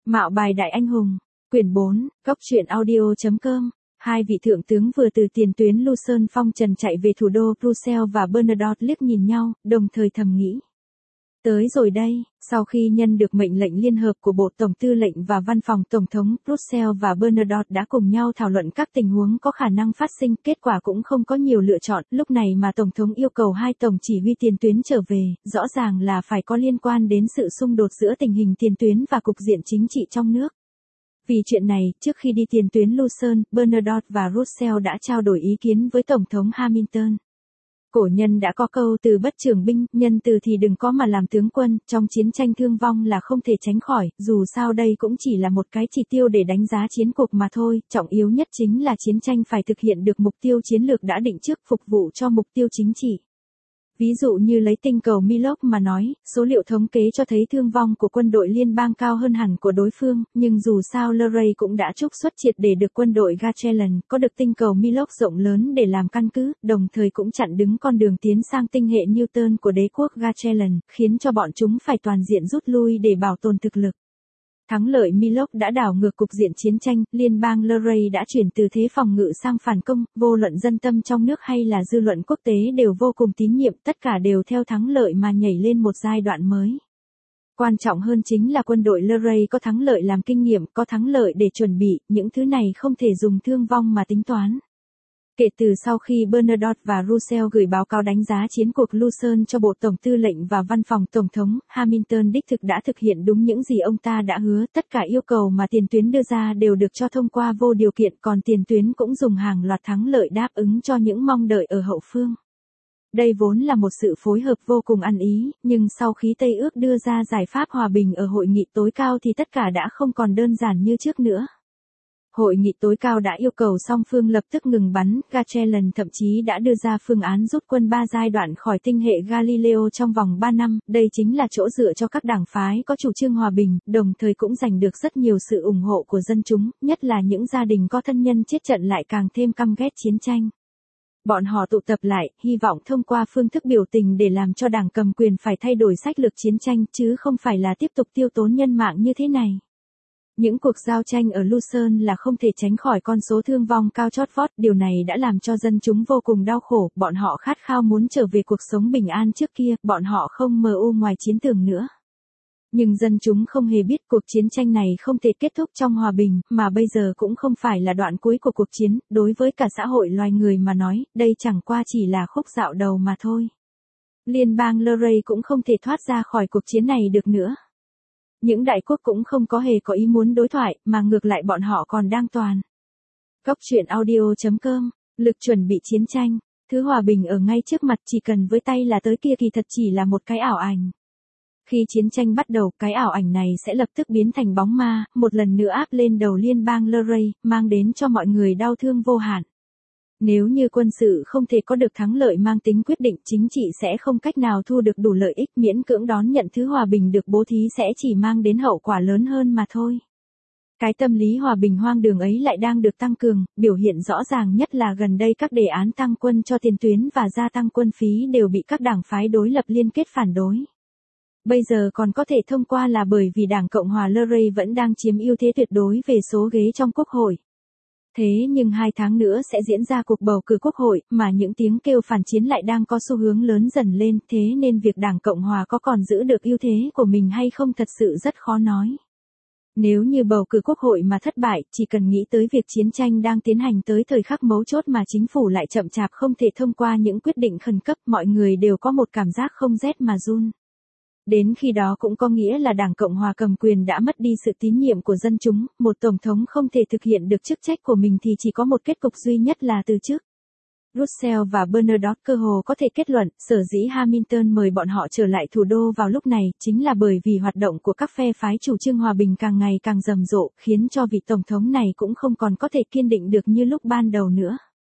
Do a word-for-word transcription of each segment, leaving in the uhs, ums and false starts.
Mạo bài đại anh hùng, quyển bốn, góc truyện audio.com. Hai vị thượng tướng vừa từ tiền tuyến Luzern phong trần chạy về thủ đô Brussels và Bernadotte liếc nhìn nhau, đồng thời thầm nghĩ. Tới rồi đây, sau khi nhận được mệnh lệnh liên hợp của Bộ Tổng tư lệnh và Văn phòng Tổng thống, Brussels và Bernadotte đã cùng nhau thảo luận các tình huống có khả năng phát sinh, kết quả cũng không có nhiều lựa chọn, lúc này mà Tổng thống yêu cầu hai tổng chỉ huy tiền tuyến trở về, rõ ràng là phải có liên quan đến sự xung đột giữa tình hình tiền tuyến và cục diện chính trị trong nước. Vì chuyện này, trước khi đi tiền tuyến Luzern, Bernadotte và Rousseau đã trao đổi ý kiến với Tổng thống Hamilton. Cổ nhân đã có câu từ bất trưởng binh, nhân từ thì đừng có mà làm tướng quân, trong chiến tranh thương vong là không thể tránh khỏi, dù sao đây cũng chỉ là một cái chỉ tiêu để đánh giá chiến cuộc mà thôi, trọng yếu nhất chính là chiến tranh phải thực hiện được mục tiêu chiến lược đã định trước, phục vụ cho mục tiêu chính trị. Ví dụ như lấy tinh cầu Milok mà nói, số liệu thống kế cho thấy thương vong của quân đội liên bang cao hơn hẳn của đối phương, nhưng dù sao Luray cũng đã trục xuất triệt để được quân đội Gachellan, có được tinh cầu Milok rộng lớn để làm căn cứ, đồng thời cũng chặn đứng con đường tiến sang tinh hệ Newton của đế quốc Gachellan, khiến cho bọn chúng phải toàn diện rút lui để bảo tồn thực lực. Thắng lợi Milok đã đảo ngược cục diện chiến tranh, liên bang Luray đã chuyển từ thế phòng ngự sang phản công, vô luận dân tâm trong nước hay là dư luận quốc tế đều vô cùng tín nhiệm, tất cả đều theo thắng lợi mà nhảy lên một giai đoạn mới. Quan trọng hơn chính là quân đội Luray có thắng lợi làm kinh nghiệm, có thắng lợi để chuẩn bị, những thứ này không thể dùng thương vong mà tính toán. Kể từ sau khi Bernadotte và Rousseau gửi báo cáo đánh giá chiến cuộc Luzern cho Bộ Tổng tư lệnh và Văn phòng Tổng thống, Hamilton đích thực đã thực hiện đúng những gì ông ta đã hứa, tất cả yêu cầu mà tiền tuyến đưa ra đều được cho thông qua vô điều kiện, còn tiền tuyến cũng dùng hàng loạt thắng lợi đáp ứng cho những mong đợi ở hậu phương. Đây vốn là một sự phối hợp vô cùng ăn ý, nhưng sau khi Tây ước đưa ra giải pháp hòa bình ở hội nghị tối cao thì tất cả đã không còn đơn giản như trước nữa. Hội nghị tối cao đã yêu cầu song phương lập tức ngừng bắn, Gachellan thậm chí đã đưa ra phương án rút quân ba giai đoạn khỏi tinh hệ Galileo trong vòng ba năm, đây chính là chỗ dựa cho các đảng phái có chủ trương hòa bình, đồng thời cũng giành được rất nhiều sự ủng hộ của dân chúng, nhất là những gia đình có thân nhân chết trận lại càng thêm căm ghét chiến tranh. Bọn họ tụ tập lại, hy vọng thông qua phương thức biểu tình để làm cho đảng cầm quyền phải thay đổi sách lược chiến tranh, chứ không phải là tiếp tục tiêu tốn nhân mạng như thế này. Những cuộc giao tranh ở Luzern là không thể tránh khỏi con số thương vong cao chót vót, điều này đã làm cho dân chúng vô cùng đau khổ, bọn họ khát khao muốn trở về cuộc sống bình an trước kia, bọn họ không mơ u ngoài chiến tường nữa. Nhưng dân chúng không hề biết cuộc chiến tranh này không thể kết thúc trong hòa bình, mà bây giờ cũng không phải là đoạn cuối của cuộc chiến, đối với cả xã hội loài người mà nói, đây chẳng qua chỉ là khúc dạo đầu mà thôi. Liên bang Luray cũng không thể thoát ra khỏi cuộc chiến này được nữa. Những đại quốc cũng không có hề có ý muốn đối thoại, mà ngược lại bọn họ còn đang toàn. Góc truyện audio.com, lực chuẩn bị chiến tranh, thứ hòa bình ở ngay trước mặt, chỉ cần với tay là tới kia, kỳ thật chỉ là một cái ảo ảnh. Khi chiến tranh bắt đầu, cái ảo ảnh này sẽ lập tức biến thành bóng ma, một lần nữa áp lên đầu liên bang Luray, mang đến cho mọi người đau thương vô hạn. Nếu như quân sự không thể có được thắng lợi mang tính quyết định, chính trị sẽ không cách nào thu được đủ lợi ích, miễn cưỡng đón nhận thứ hòa bình được bố thí sẽ chỉ mang đến hậu quả lớn hơn mà thôi. Cái tâm lý hòa bình hoang đường ấy lại đang được tăng cường, biểu hiện rõ ràng nhất là gần đây các đề án tăng quân cho tiền tuyến và gia tăng quân phí đều bị các đảng phái đối lập liên kết phản đối. Bây giờ còn có thể thông qua là bởi vì Đảng Cộng hòa Luray vẫn đang chiếm ưu thế tuyệt đối về số ghế trong Quốc hội. Thế nhưng hai tháng nữa sẽ diễn ra cuộc bầu cử Quốc hội, mà những tiếng kêu phản chiến lại đang có xu hướng lớn dần lên, thế nên việc Đảng Cộng hòa có còn giữ được ưu thế của mình hay không thật sự rất khó nói. Nếu như bầu cử Quốc hội mà thất bại, chỉ cần nghĩ tới việc chiến tranh đang tiến hành tới thời khắc mấu chốt mà chính phủ lại chậm chạp không thể thông qua những quyết định khẩn cấp, mọi người đều có một cảm giác không rét mà run. Đến khi đó cũng có nghĩa là Đảng Cộng hòa cầm quyền đã mất đi sự tín nhiệm của dân chúng, một tổng thống không thể thực hiện được chức trách của mình thì chỉ có một kết cục duy nhất là từ chức. Rousseau và Bernadotte cơ hồ có thể kết luận, sở dĩ Hamilton mời bọn họ trở lại thủ đô vào lúc này, chính là bởi vì hoạt động của các phe phái chủ trương hòa bình càng ngày càng rầm rộ, khiến cho vị tổng thống này cũng không còn có thể kiên định được như lúc ban đầu nữa.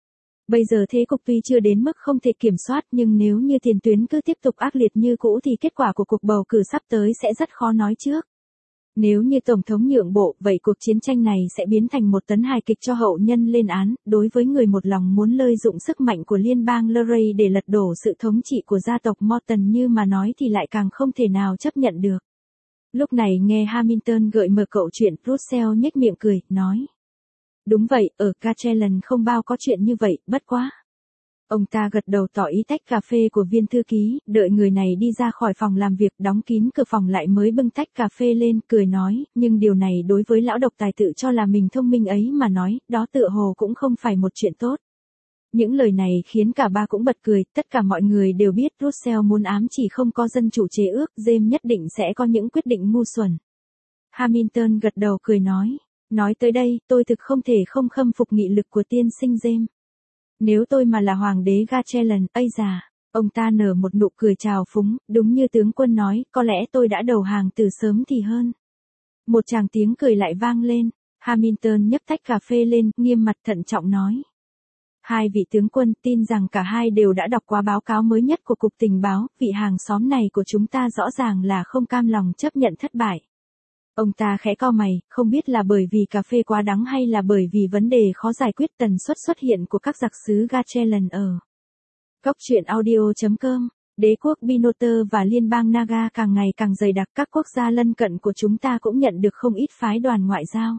Bây giờ thế cục tuy chưa đến mức không thể kiểm soát, nhưng nếu như tiền tuyến cứ tiếp tục ác liệt như cũ thì kết quả của cuộc bầu cử sắp tới sẽ rất khó nói trước. Nếu như Tổng thống nhượng bộ, vậy cuộc chiến tranh này sẽ biến thành một tấn hài kịch cho hậu nhân lên án, đối với người một lòng muốn lợi dụng sức mạnh của liên bang Luray để lật đổ sự thống trị của gia tộc Morton như mà nói thì lại càng không thể nào chấp nhận được. Lúc này nghe Hamilton gợi mở câu chuyện, Russell nhếch miệng cười, nói. Đúng vậy, ở Castellan không bao có chuyện như vậy, bất quá. Ông ta gật đầu tỏ ý tách cà phê của viên thư ký, đợi người này đi ra khỏi phòng làm việc, đóng kín cửa phòng lại mới bưng tách cà phê lên, cười nói, nhưng điều này đối với lão độc tài tự cho là mình thông minh ấy mà nói, đó tựa hồ cũng không phải một chuyện tốt. Những lời này khiến cả ba cũng bật cười, tất cả mọi người đều biết Russell muốn ám chỉ không có dân chủ chế ước, James nhất định sẽ có những quyết định ngu xuẩn. Hamilton gật đầu cười nói, nói tới đây, tôi thực không thể không khâm phục nghị lực của tiên sinh James. Nếu tôi mà là hoàng đế Castellan, ây già, ông ta nở một nụ cười trào phúng, đúng như tướng quân nói, có lẽ tôi đã đầu hàng từ sớm thì hơn. Một tràng tiếng cười lại vang lên, Hamilton nhấc tách cà phê lên, nghiêm mặt thận trọng nói. Hai vị tướng quân tin rằng cả hai đều đã đọc qua báo cáo mới nhất của Cục Tình báo, vị hàng xóm này của chúng ta rõ ràng là không cam lòng chấp nhận thất bại. Ông ta khẽ cau mày, không biết là bởi vì cà phê quá đắng hay là bởi vì vấn đề khó giải quyết tần suất xuất hiện của các giặc xứ Castellan ở. Góc truyện audio chấm com, đế quốc Binoter và liên bang Naga càng ngày càng dày đặc, các quốc gia lân cận của chúng ta cũng nhận được không ít phái đoàn ngoại giao.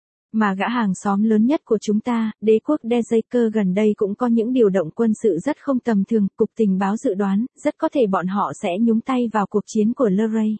Mà gã hàng xóm lớn nhất của chúng ta, đế quốc Dejaker gần đây cũng có những điều động quân sự rất không tầm thường, Cục Tình báo dự đoán, rất có thể bọn họ sẽ nhúng tay vào cuộc chiến của Luray.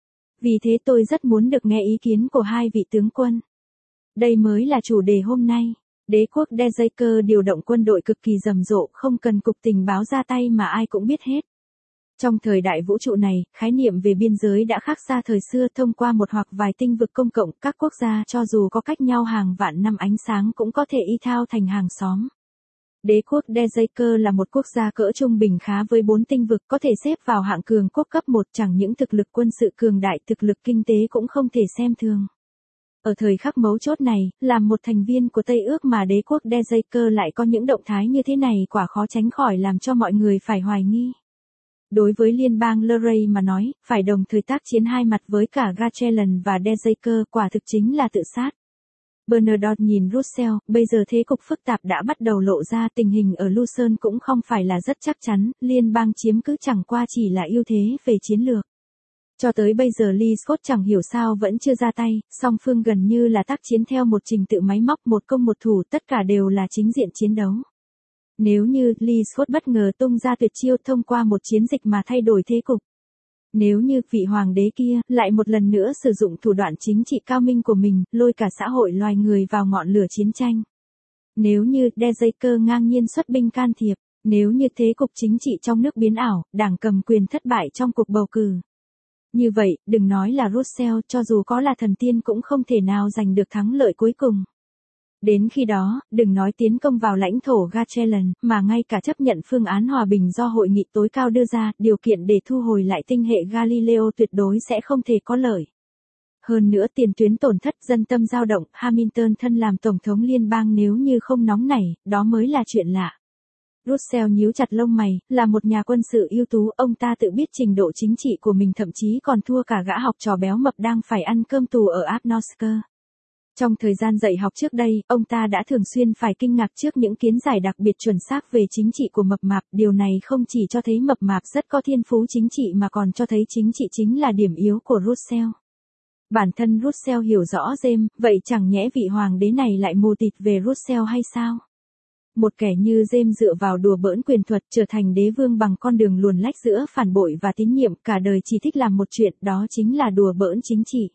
Vì thế tôi rất muốn được nghe ý kiến của hai vị tướng quân. Đây mới là chủ đề hôm nay. Đế quốc Dejaker điều động quân đội cực kỳ rầm rộ, không cần Cục Tình báo ra tay mà ai cũng biết hết. Trong thời đại vũ trụ này, khái niệm về biên giới đã khác xa thời xưa, thông qua một hoặc vài tinh vực công cộng, các quốc gia cho dù có cách nhau hàng vạn năm ánh sáng cũng có thể y thao thành hàng xóm. Đế quốc Dejaker là một quốc gia cỡ trung bình khá với bốn tinh vực, có thể xếp vào hạng cường quốc cấp một, chẳng những thực lực quân sự cường đại, thực lực kinh tế cũng không thể xem thường. Ở thời khắc mấu chốt này, làm một thành viên của Tây Ước mà đế quốc Dejaker lại có những động thái như thế này quả khó tránh khỏi làm cho mọi người phải hoài nghi. Đối với liên bang Luray mà nói, phải đồng thời tác chiến hai mặt với cả Castellan và Dejaker quả thực chính là tự sát. Bernadotte nhìn Russell, bây giờ thế cục phức tạp đã bắt đầu lộ ra, tình hình ở Lucerne cũng không phải là rất chắc chắn, liên bang chiếm cứ chẳng qua chỉ là ưu thế về chiến lược. Cho tới bây giờ Lee Scott chẳng hiểu sao vẫn chưa ra tay, song phương gần như là tác chiến theo một trình tự máy móc, một công một thủ, tất cả đều là chính diện chiến đấu. Nếu như Lee Scott bất ngờ tung ra tuyệt chiêu thông qua một chiến dịch mà thay đổi thế cục. Nếu như vị hoàng đế kia lại một lần nữa sử dụng thủ đoạn chính trị cao minh của mình, lôi cả xã hội loài người vào ngọn lửa chiến tranh. Nếu như Dejaker ngang nhiên xuất binh can thiệp, nếu như thế cục chính trị trong nước biến ảo, đảng cầm quyền thất bại trong cuộc bầu cử. Như vậy, đừng nói là Russell, cho dù có là thần tiên cũng không thể nào giành được thắng lợi cuối cùng. Đến khi đó, đừng nói tiến công vào lãnh thổ Castellan, mà ngay cả chấp nhận phương án hòa bình do hội nghị tối cao đưa ra, điều kiện để thu hồi lại tinh hệ Galileo tuyệt đối sẽ không thể có lợi. Hơn nữa tiền tuyến tổn thất, dân tâm dao động, Hamilton thân làm tổng thống liên bang nếu như không nóng nảy, đó mới là chuyện lạ. Russell nhíu chặt lông mày, là một nhà quân sự ưu tú, ông ta tự biết trình độ chính trị của mình thậm chí còn thua cả gã học trò béo mập đang phải ăn cơm tù ở Agnosker. Trong thời gian dạy học trước đây, ông ta đã thường xuyên phải kinh ngạc trước những kiến giải đặc biệt chuẩn xác về chính trị của mập mạp, điều này không chỉ cho thấy mập mạp rất có thiên phú chính trị mà còn cho thấy chính trị chính là điểm yếu của Russell. Bản thân Russell hiểu rõ James, vậy chẳng nhẽ vị hoàng đế này lại mù tịt về Russell hay sao? Một kẻ như James dựa vào đùa bỡn quyền thuật trở thành đế vương bằng con đường luồn lách giữa phản bội và tín nhiệm, cả đời chỉ thích làm một chuyện, đó chính là đùa bỡn chính trị.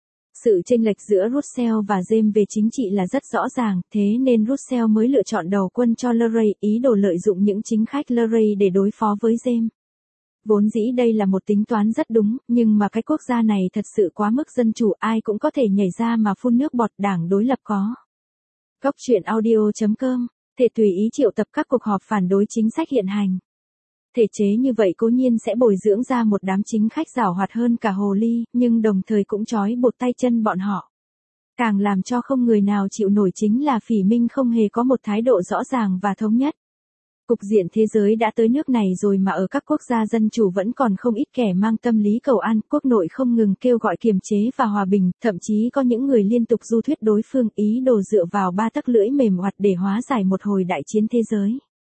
Sự chênh lệch giữa Russell và James về chính trị là rất rõ ràng, thế nên Russell mới lựa chọn đầu quân cho Luray, ý đồ lợi dụng những chính khách Luray để đối phó với James. Vốn dĩ đây là một tính toán rất đúng, nhưng mà cái quốc gia này thật sự quá mức dân chủ, ai cũng có thể nhảy ra mà phun nước bọt, đảng đối lập có. Góc truyện audio chấm com, thể tùy ý triệu tập các cuộc họp phản đối chính sách hiện hành. Thể chế như vậy cố nhiên sẽ bồi dưỡng ra một đám chính khách giàu hoạt hơn cả hồ ly, nhưng đồng thời cũng trói buộc tay chân bọn họ. Càng làm cho không người nào chịu nổi chính là Phỉ Minh không hề có một thái độ rõ ràng và thống nhất. Cục diện thế giới đã tới nước này rồi mà ở các quốc gia dân chủ vẫn còn không ít kẻ mang tâm lý cầu an, quốc nội không ngừng kêu gọi kiềm chế và hòa bình, thậm chí có những người liên tục du thuyết đối phương, ý đồ dựa vào ba tấc lưỡi mềm oặt để hóa giải một hồi đại chiến thế giới.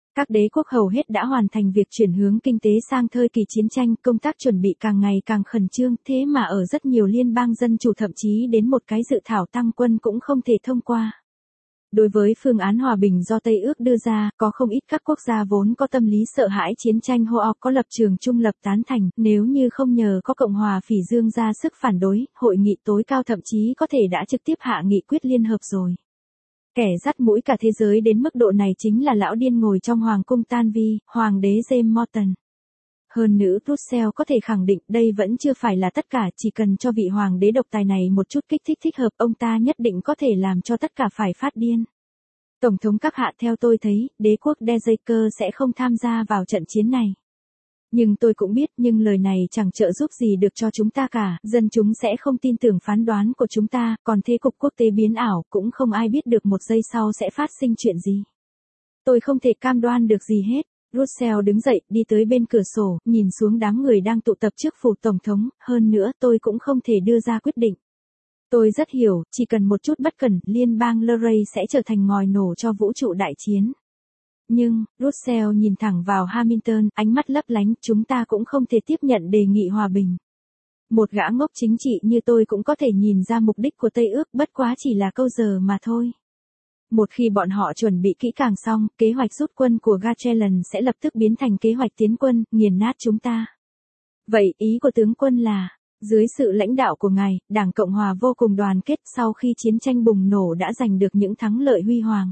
Các đế quốc hầu hết đã hoàn thành việc chuyển hướng kinh tế sang thời kỳ chiến tranh, công tác chuẩn bị càng ngày càng khẩn trương, thế mà ở rất nhiều liên bang dân chủ thậm chí đến một cái dự thảo tăng quân cũng không thể thông qua. Đối với phương án hòa bình do Tây ước đưa ra, có không ít các quốc gia vốn có tâm lý sợ hãi chiến tranh Hoa có lập trường trung lập tán thành, nếu như không nhờ có Cộng hòa Phỉ Dương ra sức phản đối, hội nghị tối cao thậm chí có thể đã trực tiếp hạ nghị quyết liên hợp rồi. Kẻ dắt mũi cả thế giới đến mức độ này chính là lão điên ngồi trong hoàng cung Tanvi, hoàng đế James Morton. Hơn nữa Russell có thể khẳng định đây vẫn chưa phải là tất cả, chỉ cần cho vị hoàng đế độc tài này một chút kích thích thích hợp, ông ta nhất định có thể làm cho tất cả phải phát điên. Tổng thống các hạ, theo tôi thấy, đế quốc Dejaker sẽ không tham gia vào trận chiến này. Nhưng tôi cũng biết, nhưng lời này chẳng trợ giúp gì được cho chúng ta cả, dân chúng sẽ không tin tưởng phán đoán của chúng ta, còn thế cục quốc tế biến ảo, cũng không ai biết được một giây sau sẽ phát sinh chuyện gì. Tôi không thể cam đoan được gì hết. Russell đứng dậy, đi tới bên cửa sổ, nhìn xuống đám người đang tụ tập trước phủ tổng thống, hơn nữa tôi cũng không thể đưa ra quyết định. Tôi rất hiểu, chỉ cần một chút bất cẩn, liên bang Luray sẽ trở thành ngòi nổ cho vũ trụ đại chiến. Nhưng, Russell nhìn thẳng vào Hamilton, ánh mắt lấp lánh, chúng ta cũng không thể tiếp nhận đề nghị hòa bình. Một gã ngốc chính trị như tôi cũng có thể nhìn ra mục đích của Tây ước, bất quá chỉ là câu giờ mà thôi. Một khi bọn họ chuẩn bị kỹ càng xong, kế hoạch rút quân của Gatchellan sẽ lập tức biến thành kế hoạch tiến quân, nghiền nát chúng ta. Vậy, ý của tướng quân là, dưới sự lãnh đạo của ngài, Đảng Cộng Hòa vô cùng đoàn kết, sau khi chiến tranh bùng nổ đã giành được những thắng lợi huy hoàng.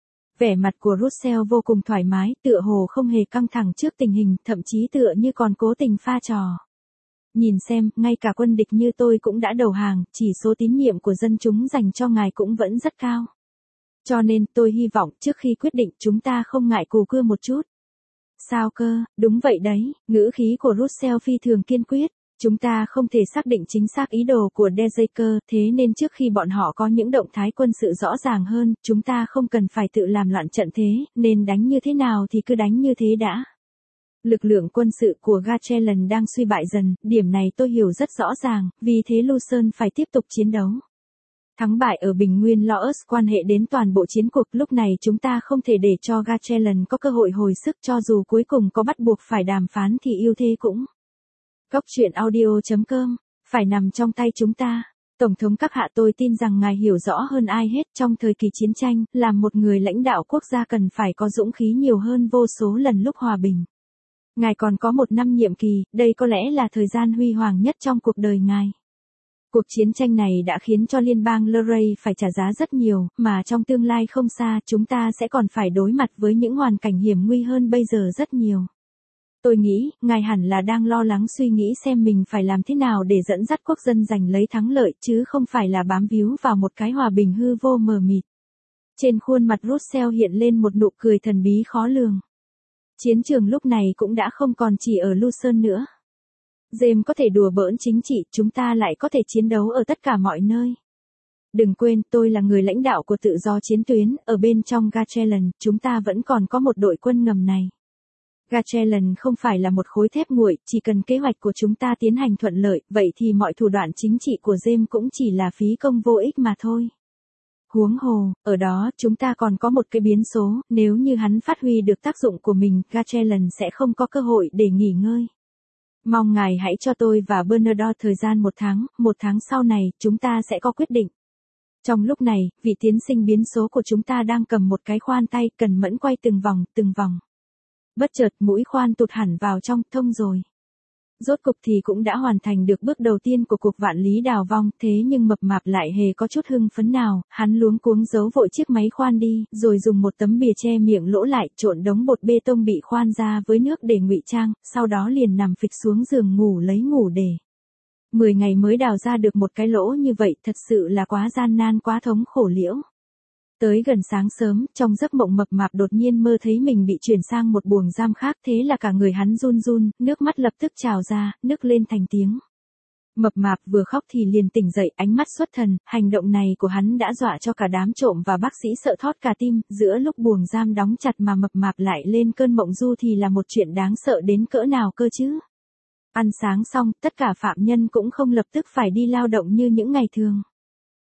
Vẻ mặt của Russell vô cùng thoải mái, tựa hồ không hề căng thẳng trước tình hình, thậm chí tựa như còn cố tình pha trò. Nhìn xem, ngay cả quân địch như tôi cũng đã đầu hàng, chỉ số tín nhiệm của dân chúng dành cho ngài cũng vẫn rất cao. Cho nên, tôi hy vọng, trước khi quyết định, chúng ta không ngại cù cưa một chút. Sao cơ, đúng vậy đấy, ngữ khí của Russell phi thường kiên quyết. Chúng ta không thể xác định chính xác ý đồ của Dejaker, thế nên trước khi bọn họ có những động thái quân sự rõ ràng hơn, chúng ta không cần phải tự làm loạn trận thế, nên đánh như thế nào thì cứ đánh như thế đã. Lực lượng quân sự của Gatchellan đang suy bại dần, điểm này tôi hiểu rất rõ ràng, vì thế Lucerne phải tiếp tục chiến đấu. Thắng bại ở Bình Nguyên Laos quan hệ đến toàn bộ chiến cuộc, lúc này chúng ta không thể để cho Gatchellan có cơ hội hồi sức, cho dù cuối cùng có bắt buộc phải đàm phán thì ưu thế cũng. Góc truyện audio chấm com, phải nằm trong tay chúng ta. Tổng thống các hạ, tôi tin rằng ngài hiểu rõ hơn ai hết, trong thời kỳ chiến tranh, làm một người lãnh đạo quốc gia cần phải có dũng khí nhiều hơn vô số lần lúc hòa bình. Ngài còn có một năm nhiệm kỳ, đây có lẽ là thời gian huy hoàng nhất trong cuộc đời ngài. Cuộc chiến tranh này đã khiến cho liên bang Luray phải trả giá rất nhiều, mà trong tương lai không xa, chúng ta sẽ còn phải đối mặt với những hoàn cảnh hiểm nguy hơn bây giờ rất nhiều. Tôi nghĩ, ngài hẳn là đang lo lắng suy nghĩ xem mình phải làm thế nào để dẫn dắt quốc dân giành lấy thắng lợi, chứ không phải là bám víu vào một cái hòa bình hư vô mờ mịt. Trên khuôn mặt Russell hiện lên một nụ cười thần bí khó lường. Chiến trường lúc này cũng đã không còn chỉ ở Lucerne nữa. James có thể đùa bỡn chính trị, chúng ta lại có thể chiến đấu ở tất cả mọi nơi. Đừng quên, tôi là người lãnh đạo của tự do chiến tuyến, ở bên trong Gatchellan, chúng ta vẫn còn có một đội quân ngầm này. Gatchellan không phải là một khối thép nguội, chỉ cần kế hoạch của chúng ta tiến hành thuận lợi, vậy thì mọi thủ đoạn chính trị của James cũng chỉ là phí công vô ích mà thôi. Huống hồ, ở đó, chúng ta còn có một cái biến số, nếu như hắn phát huy được tác dụng của mình, Gatchellan sẽ không có cơ hội để nghỉ ngơi. Mong ngài hãy cho tôi và Bernadotte thời gian một tháng, một tháng sau này, chúng ta sẽ có quyết định. Trong lúc này, vị tiến sinh biến số của chúng ta đang cầm một cái khoan tay, cần mẫn quay từng vòng, từng vòng. Bất chợt, mũi khoan tụt hẳn vào trong, thông rồi. Rốt cục thì cũng đã hoàn thành được bước đầu tiên của cuộc vạn lý đào vong, thế nhưng mập mạp lại hề có chút hưng phấn nào, hắn luống cuống giấu vội chiếc máy khoan đi, rồi dùng một tấm bìa che miệng lỗ lại, trộn đống bột bê tông bị khoan ra với nước để ngụy trang, sau đó liền nằm phịch xuống giường ngủ lấy ngủ để. Mười ngày mới đào ra được một cái lỗ như vậy, thật sự là quá gian nan, quá thống khổ liễu. Tới gần sáng sớm, trong giấc mộng mập mạp đột nhiên mơ thấy mình bị chuyển sang một buồng giam khác, thế là cả người hắn run run, nước mắt lập tức trào ra, nức lên thành tiếng. Mập mạp vừa khóc thì liền tỉnh dậy, ánh mắt xuất thần, hành động này của hắn đã dọa cho cả đám trộm và bác sĩ sợ thót cả tim, giữa lúc buồng giam đóng chặt mà mập mạp lại lên cơn mộng du thì là một chuyện đáng sợ đến cỡ nào cơ chứ. Ăn sáng xong, tất cả phạm nhân cũng không lập tức phải đi lao động như những ngày thường.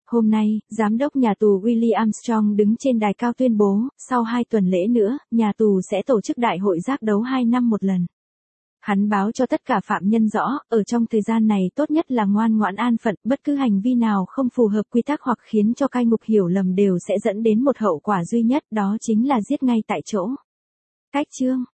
Hôm nay, giám đốc nhà tù Willie Armstrong đứng trên đài cao tuyên bố, sau hai tuần lễ nữa, nhà tù sẽ tổ chức đại hội giác đấu hai năm một lần. Hắn báo cho tất cả phạm nhân rõ, ở trong thời gian này tốt nhất là ngoan ngoãn an phận, bất cứ hành vi nào không phù hợp quy tắc hoặc khiến cho cai ngục hiểu lầm đều sẽ dẫn đến một hậu quả duy nhất, đó chính là giết ngay tại chỗ. Cách chương